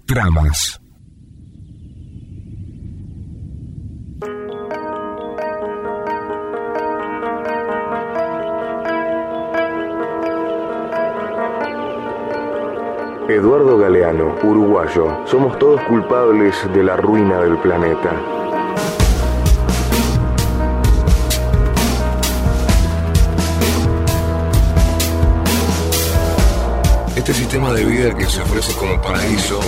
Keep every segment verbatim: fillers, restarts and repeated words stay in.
Tramas. Eduardo Galeano, uruguayo. Somos todos culpables de la ruina del planeta. Este sistema de vida que se ofrece como paraíso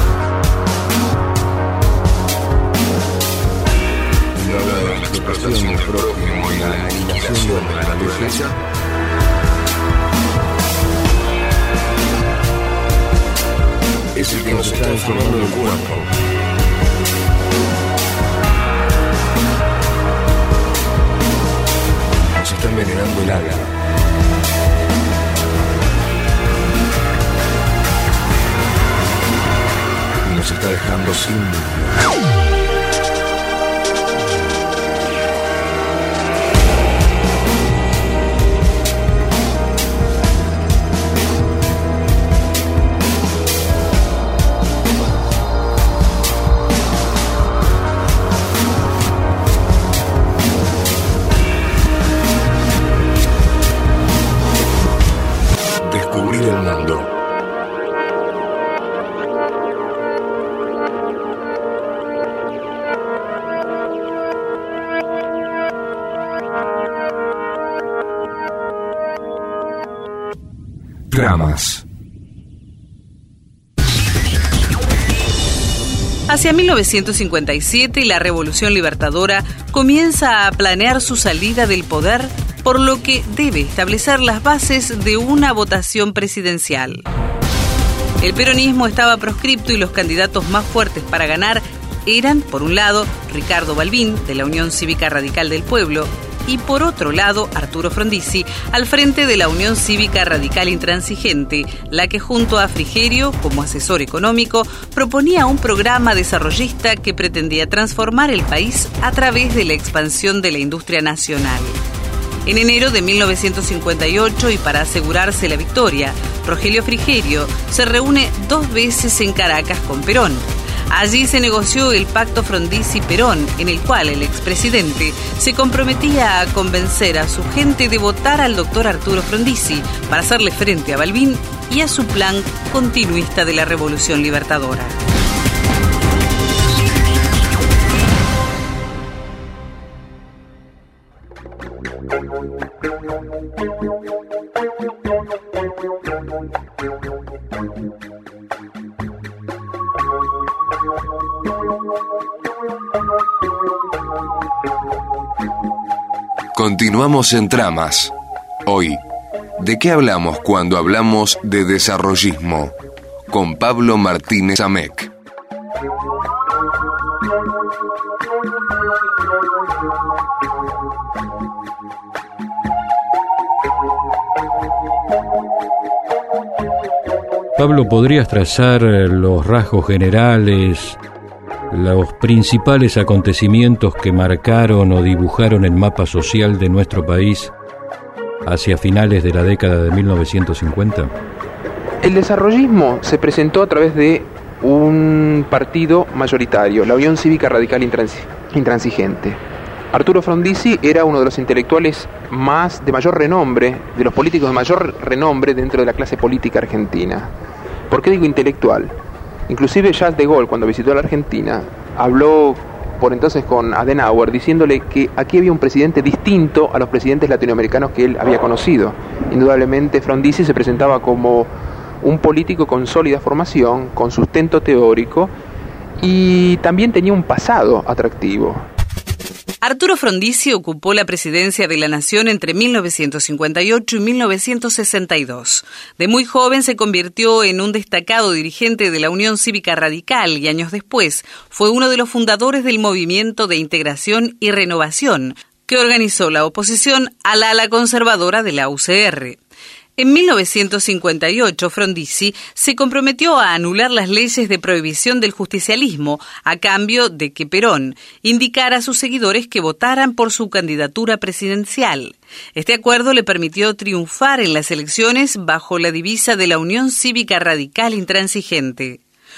y habla de la explotación del prójimo y la aniquilación de la naturaleza, es el que nos está deformando el cuerpo. Nos está envenenando el alma. Y nos está dejando sin vida. Descubrir el mundo. Tramas. Hacia mil novecientos cincuenta y siete, la Revolución Libertadora comienza a planear su salida del poder, por lo que debe establecer las bases de una votación presidencial. El peronismo estaba proscripto y los candidatos más fuertes para ganar eran, por un lado, Ricardo Balbín, de la Unión Cívica Radical del Pueblo, y por otro lado, Arturo Frondizi, al frente de la Unión Cívica Radical Intransigente, la que junto a Frigerio, como asesor económico, proponía un programa desarrollista que pretendía transformar el país a través de la expansión de la industria nacional. En enero de mil novecientos cincuenta y ocho, y para asegurarse la victoria, Rogelio Frigerio se reúne dos veces en Caracas con Perón. Allí se negoció el pacto Frondizi-Perón, en el cual el expresidente se comprometía a convencer a su gente de votar al doctor Arturo Frondizi para hacerle frente a Balbín y a su plan continuista de la Revolución Libertadora. Continuamos en Tramas. Hoy, ¿de qué hablamos cuando hablamos de desarrollismo? Con Pablo Martínez Amec. Pablo, ¿podrías trazar los rasgos generales, los principales acontecimientos que marcaron o dibujaron el mapa social de nuestro país hacia finales de la década de mil novecientos cincuenta? El desarrollismo se presentó a través de un partido mayoritario, la Unión Cívica Radical Intransigente. Arturo Frondizi era uno de los intelectuales más de mayor renombre, de los políticos de mayor renombre dentro de la clase política argentina. ¿Por qué digo intelectual? Inclusive Charles de Gaulle, cuando visitó la Argentina, habló por entonces con Adenauer, diciéndole que aquí había un presidente distinto a los presidentes latinoamericanos que él había conocido. Indudablemente Frondizi se presentaba como un político con sólida formación, con sustento teórico, y también tenía un pasado atractivo. Arturo Frondizi ocupó la presidencia de la Nación entre mil novecientos cincuenta y ocho y mil novecientos sesenta y dos. De muy joven se convirtió en un destacado dirigente de la Unión Cívica Radical y años después fue uno de los fundadores del Movimiento de Integración y Renovación, que organizó la oposición al ala conservadora de la U C R. En mil novecientos cincuenta y ocho, Frondizi se comprometió a anular las leyes de prohibición del justicialismo a cambio de que Perón indicara a sus seguidores que votaran por su candidatura presidencial. Este acuerdo le permitió triunfar en las elecciones bajo la divisa de la Unión Cívica Radical Intransigente.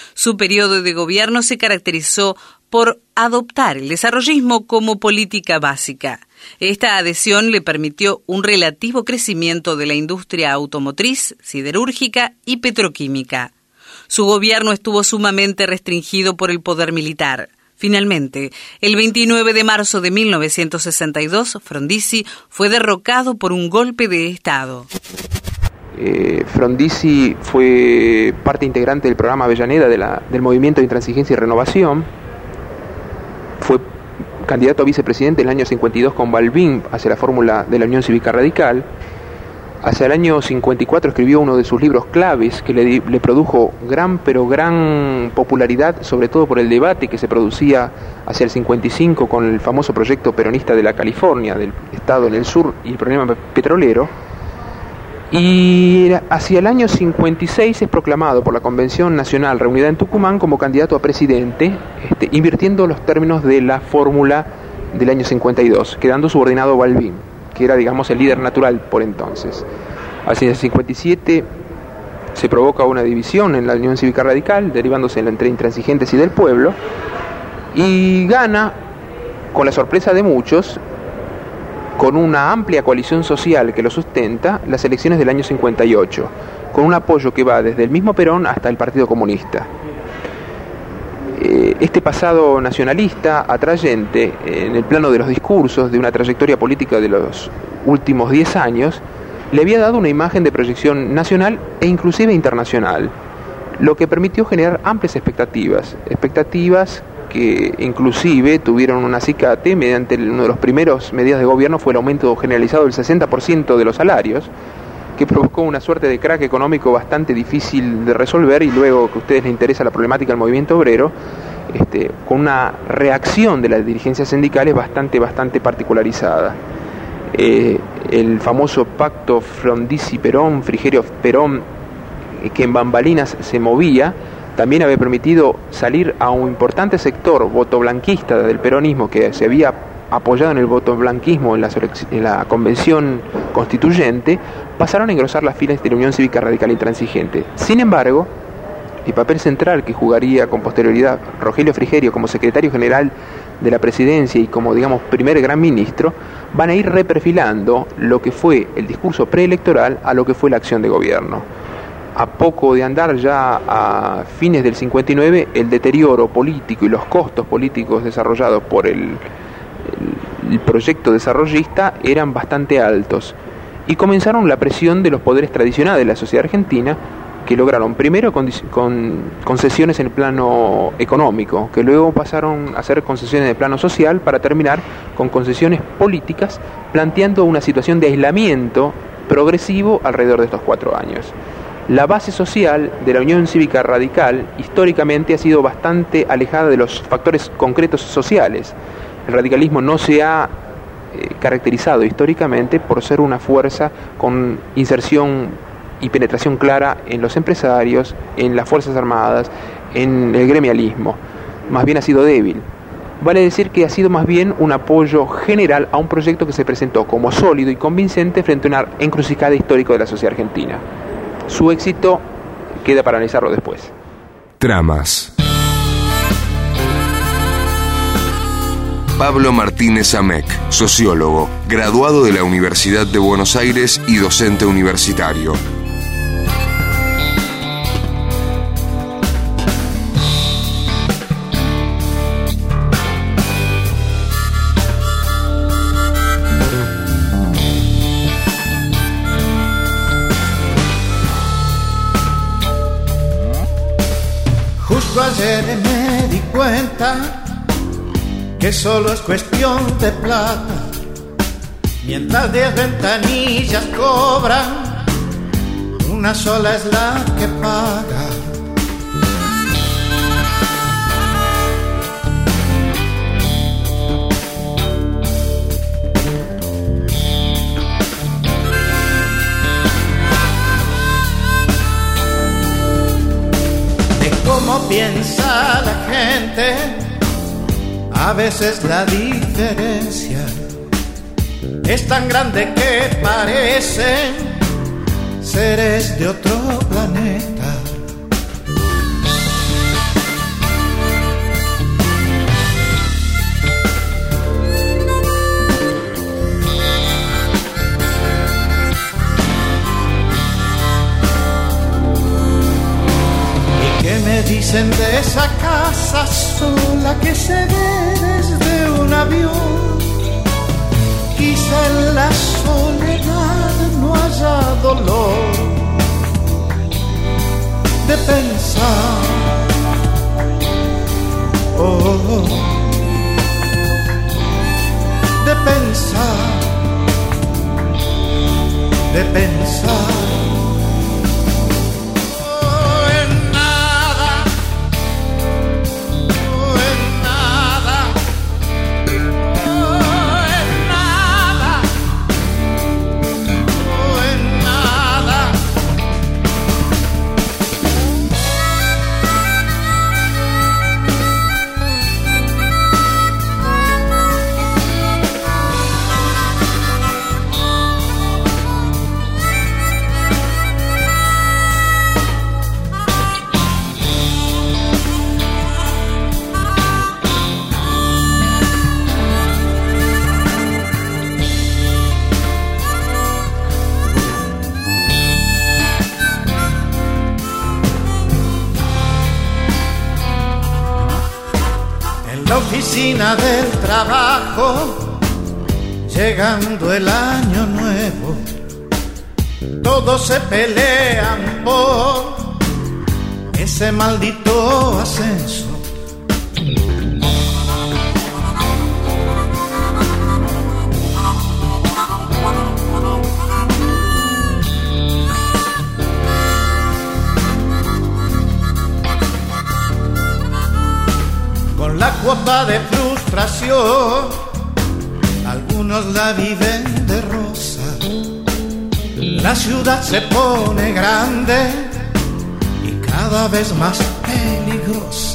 Su periodo de gobierno se caracterizó por adoptar el desarrollismo como política básica. Esta adhesión le permitió un relativo crecimiento de la industria automotriz, siderúrgica y petroquímica. Su gobierno estuvo sumamente restringido por el poder militar. Finalmente, el veintinueve de marzo de mil novecientos sesenta y dos, Frondizi fue derrocado por un golpe de Estado. Eh, Frondizi fue parte integrante del programa Avellaneda de la, del Movimiento de Intransigencia y Renovación. Fue candidato a vicepresidente en el año cincuenta y dos con Balbín hacia la fórmula de la Unión Cívica Radical. Hacia el año cincuenta y cuatro escribió uno de sus libros claves que le, le produjo gran pero gran popularidad, sobre todo por el debate que se producía hacia el cincuenta y cinco con el famoso proyecto peronista de la California, del estado en el sur, y el problema petrolero. Y hacia el año cincuenta y seis es proclamado por la Convención Nacional reunida en Tucumán como candidato a presidente, este, invirtiendo los términos de la fórmula del año cincuenta y dos, quedando subordinado a Balbín, que era, digamos, el líder natural por entonces. Hacia el cincuenta y siete se provoca una división en la Unión Cívica Radical, derivándose entre intransigentes y del pueblo, y gana, con la sorpresa de muchos, con una amplia coalición social que lo sustenta, las elecciones del año cincuenta y ocho, con un apoyo que va desde el mismo Perón hasta el Partido Comunista. Este pasado nacionalista, atrayente, en el plano de los discursos, de una trayectoria política de los últimos diez años, le había dado una imagen de proyección nacional e inclusive internacional, lo que permitió generar amplias expectativas, expectativas que inclusive tuvieron un acicate mediante uno de los primeros medidas de gobierno fue el aumento generalizado del sesenta por ciento de los salarios, que provocó una suerte de crack económico bastante difícil de resolver, y luego que a ustedes les interesa la problemática del movimiento obrero, este, con una reacción de las dirigencias sindicales bastante, bastante particularizada. Eh, el famoso pacto Frondizi-Perón, Frigerio-Perón, que en bambalinas se movía, también había permitido salir a un importante sector votoblanquista del peronismo que se había apoyado en el votoblanquismo en la, en la convención constituyente, pasaron a engrosar las filas de la Unión Cívica Radical Intransigente. Sin embargo, el papel central que jugaría con posterioridad Rogelio Frigerio como secretario general de la presidencia y como, digamos, primer gran ministro, van a ir reperfilando lo que fue el discurso preelectoral a lo que fue la acción de gobierno. A poco de andar ya a fines del cincuenta y nueve, el deterioro político y los costos políticos desarrollados por el, el, el proyecto desarrollista eran bastante altos, y comenzaron la presión de los poderes tradicionales de la sociedad argentina, que lograron primero con, con concesiones en el plano económico, que luego pasaron a ser concesiones en el plano social, para terminar con concesiones políticas, planteando una situación de aislamiento progresivo alrededor de estos cuatro años. La base social de la Unión Cívica Radical históricamente ha sido bastante alejada de los factores concretos sociales. El radicalismo no se ha eh, caracterizado históricamente por ser una fuerza con inserción y penetración clara en los empresarios, en las Fuerzas Armadas, en el gremialismo. Más bien ha sido débil. Vale decir que ha sido más bien un apoyo general a un proyecto que se presentó como sólido y convincente frente a una encrucijada histórica de la sociedad argentina. Su éxito queda para analizarlo después. Tramas. Pablo Martínez Amec, sociólogo, graduado de la Universidad de Buenos Aires y docente universitario. Justo ayer me di cuenta que solo es cuestión de plata, mientras diez ventanillas cobran, una sola es la que paga. De cómo piensa la gente, a veces la diferencia es tan grande que parecen seres de otro planeta. dicen de esa casa sola que se ve desde un avión? Quizá en la soledad no haya dolor de pensar, oh, de pensar, de pensar. Oficina del trabajo, llegando el año nuevo, todos se pelean por ese maldito ascenso. La cuota de frustración, algunos la viven de rosa. La ciudad se pone grande y cada vez más peligrosa.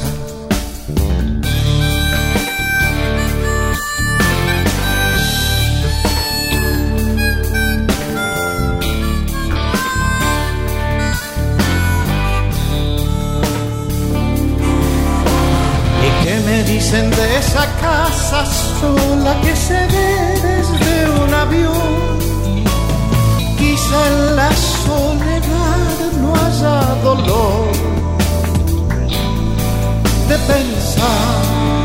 Dicen de esa casa sola que se ve desde un avión. Quizá en la soledad no haya dolor de pensar,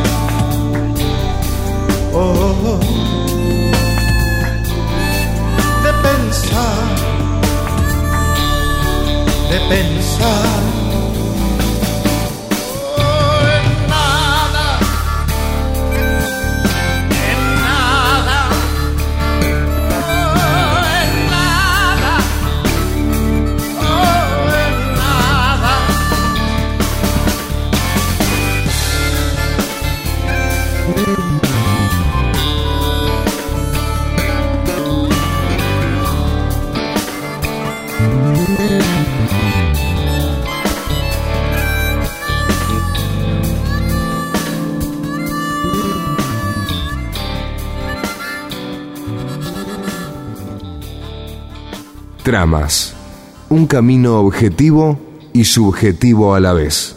oh, de pensar, de pensar. Tramas, un camino objetivo y subjetivo a la vez.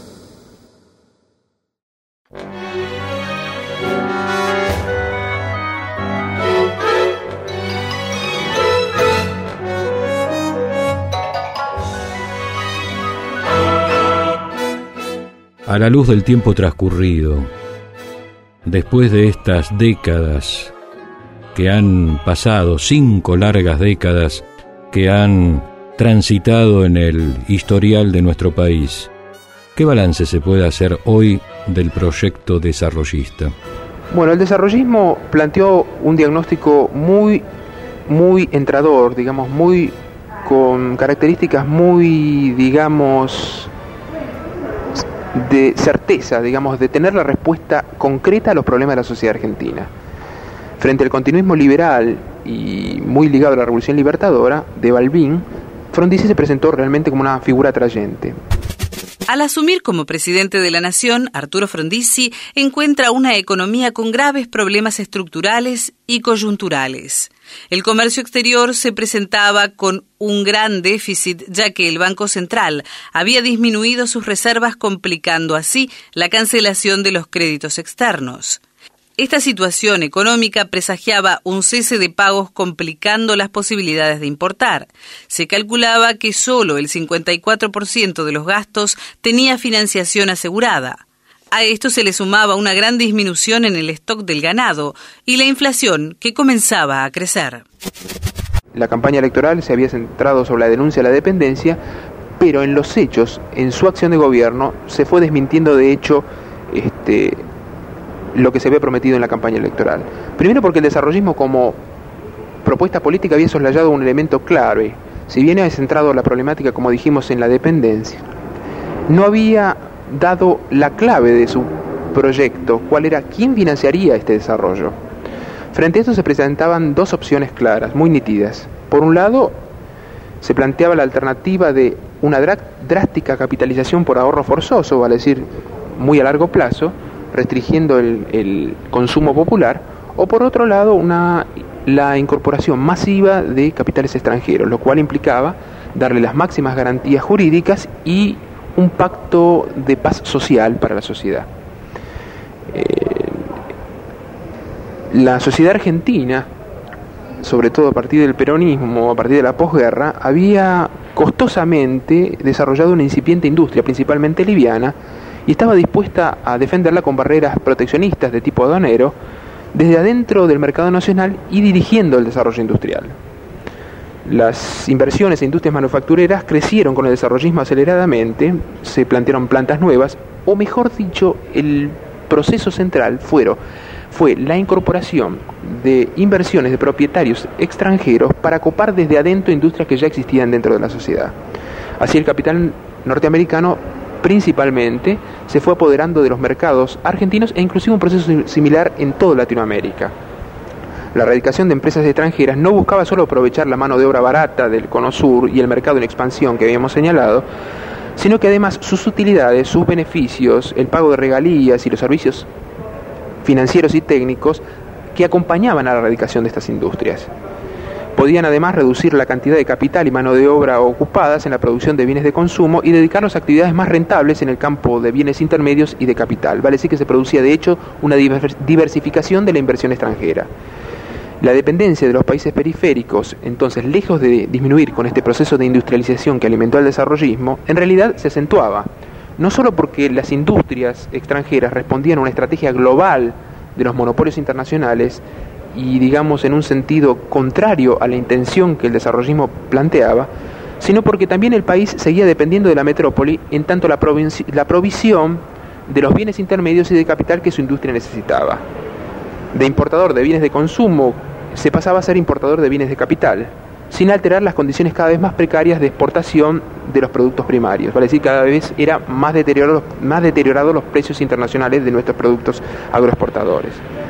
A la luz del tiempo transcurrido, después de estas décadas que han pasado, cinco largas décadas que han transitado en el historial de nuestro país, ¿qué balance se puede hacer hoy del proyecto desarrollista? Bueno, el desarrollismo planteó un diagnóstico muy, muy entrador, digamos, muy con características muy, digamos, de certeza, digamos, de tener la respuesta concreta a los problemas de la sociedad argentina. Frente al continuismo liberal y muy ligado a la Revolución Libertadora de Balbín, Frondizi se presentó realmente como una figura atrayente. Al asumir como presidente de la Nación, Arturo Frondizi encuentra una economía con graves problemas estructurales y coyunturales. El comercio exterior se presentaba con un gran déficit, ya que el Banco Central había disminuido sus reservas, complicando así la cancelación de los créditos externos. Esta situación económica presagiaba un cese de pagos complicando las posibilidades de importar. Se calculaba que solo el cincuenta y cuatro por ciento de los gastos tenía financiación asegurada. A esto se le sumaba una gran disminución en el stock del ganado y la inflación que comenzaba a crecer. La campaña electoral se había centrado sobre la denuncia de la dependencia, pero en los hechos, en su acción de gobierno, se fue desmintiendo de hecho este, lo que se había prometido en la campaña electoral. Primero porque el desarrollismo como propuesta política había soslayado un elemento clave. Si bien había centrado la problemática, como dijimos, en la dependencia, no había dado la clave de su proyecto, cuál era, quién financiaría este desarrollo. Frente a esto se presentaban dos opciones claras, muy nítidas. Por un lado, se planteaba la alternativa de una drástica capitalización por ahorro forzoso, vale decir, muy a largo plazo, restringiendo el, el consumo popular, o por otro lado, una, la incorporación masiva de capitales extranjeros, lo cual implicaba darle las máximas garantías jurídicas y un pacto de paz social para la sociedad. Eh, la sociedad argentina, sobre todo a partir del peronismo, a partir de la posguerra, había costosamente desarrollado una incipiente industria, principalmente liviana, y estaba dispuesta a defenderla con barreras proteccionistas de tipo aduanero, desde adentro del mercado nacional y dirigiendo el desarrollo industrial. Las inversiones en industrias manufactureras crecieron con el desarrollismo aceleradamente, se plantearon plantas nuevas, o mejor dicho, el proceso central fueron, fue la incorporación de inversiones de propietarios extranjeros para copar desde adentro industrias que ya existían dentro de la sociedad. Así el capital norteamericano principalmente se fue apoderando de los mercados argentinos e inclusive un proceso similar en toda Latinoamérica. La erradicación de empresas extranjeras no buscaba solo aprovechar la mano de obra barata del Cono Sur y el mercado en expansión que habíamos señalado, sino que además sus utilidades, sus beneficios, el pago de regalías y los servicios financieros y técnicos que acompañaban a la erradicación de estas industrias. Podían además reducir la cantidad de capital y mano de obra ocupadas en la producción de bienes de consumo y dedicarlos a actividades más rentables en el campo de bienes intermedios y de capital. Vale decir que se producía de hecho una diversificación de la inversión extranjera. La dependencia de los países periféricos, entonces, lejos de disminuir con este proceso de industrialización que alimentó el desarrollismo, en realidad se acentuaba, no solo porque las industrias extranjeras respondían a una estrategia global de los monopolios internacionales y, digamos, en un sentido contrario a la intención que el desarrollismo planteaba, sino porque también el país seguía dependiendo de la metrópoli en tanto la, provinci- la provisión de los bienes intermedios y de capital que su industria necesitaba. De importador de bienes de consumo se pasaba a ser importador de bienes de capital, sin alterar las condiciones cada vez más precarias de exportación de los productos primarios. Vale decir, cada vez era más deteriorados más deteriorados los precios internacionales de nuestros productos agroexportadores.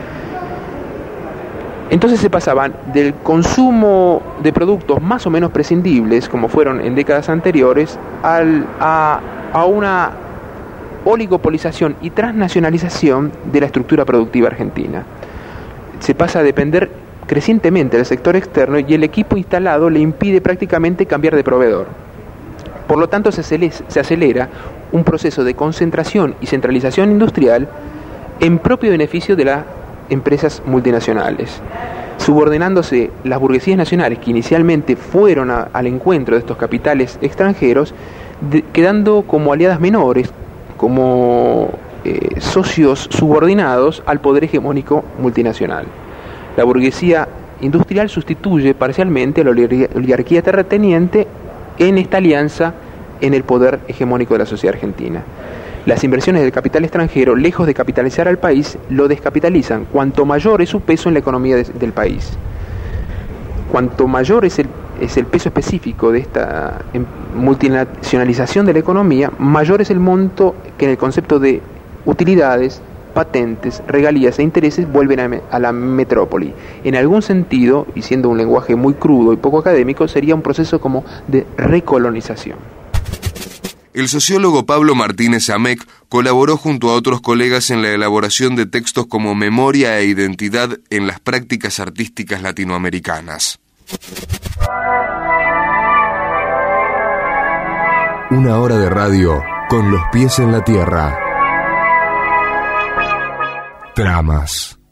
Entonces se pasaban del consumo de productos más o menos prescindibles, como fueron en décadas anteriores, al, a, a una oligopolización y transnacionalización de la estructura productiva argentina. Se pasa a depender crecientemente del sector externo y el equipo instalado le impide prácticamente cambiar de proveedor. Por lo tanto, se acelera, se acelera un proceso de concentración y centralización industrial en propio beneficio de las empresas multinacionales, subordinándose las burguesías nacionales que inicialmente fueron a, al encuentro de estos capitales extranjeros, de, quedando como aliadas menores, como eh, socios subordinados al poder hegemónico multinacional. La burguesía industrial sustituye parcialmente a la oligarquía terrateniente en esta alianza en el poder hegemónico de la sociedad argentina. Las inversiones del capital extranjero, lejos de capitalizar al país, lo descapitalizan, cuanto mayor es su peso en la economía de, del país. Cuanto mayor es el, es el peso específico de esta multinacionalización de la economía, mayor es el monto que en el concepto de utilidades, patentes, regalías e intereses vuelven a, a la metrópoli. En algún sentido, y siendo un lenguaje muy crudo y poco académico, sería un proceso como de recolonización. El sociólogo Pablo Martínez Amec colaboró junto a otros colegas en la elaboración de textos como Memoria e Identidad en las prácticas artísticas latinoamericanas. Una hora de radio con los pies en la tierra. Tramas.